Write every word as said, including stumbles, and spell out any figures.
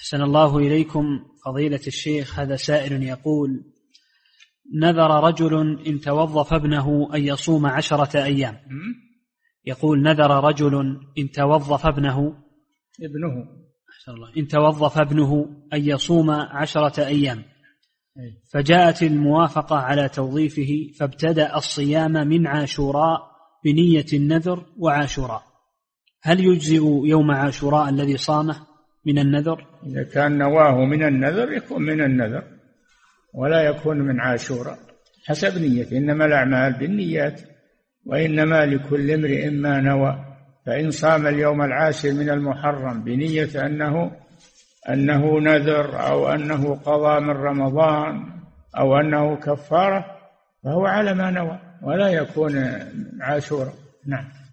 أحسن الله إليكم فضيلة الشيخ. هذا سائل يقول: نذر رجل إن توظف ابنه أن يصوم عشرة أيام. يقول: نذر رجل إن توظف ابنه ابنه أحسن الله إن توظف ابنه أن يصوم عشرة أيام، فجاءت الموافقة على توظيفه فابتدأ الصيام من عاشوراء بنية النذر وعاشوراء، هل يجزئ يوم عاشوراء الذي صامه من النذر؟ إذا كان نواه من النذر يكون من النذر ولا يكون من عاشوراء حسب نيته، إنما الأعمال بالنيات وإنما لكل امرئ ما نوى. فإن صام اليوم العاشر من المحرم بنية أنه أنه نذر أو أنه قضى من رمضان أو أنه كفارة فهو على ما نوى ولا يكون عاشوراء. نعم.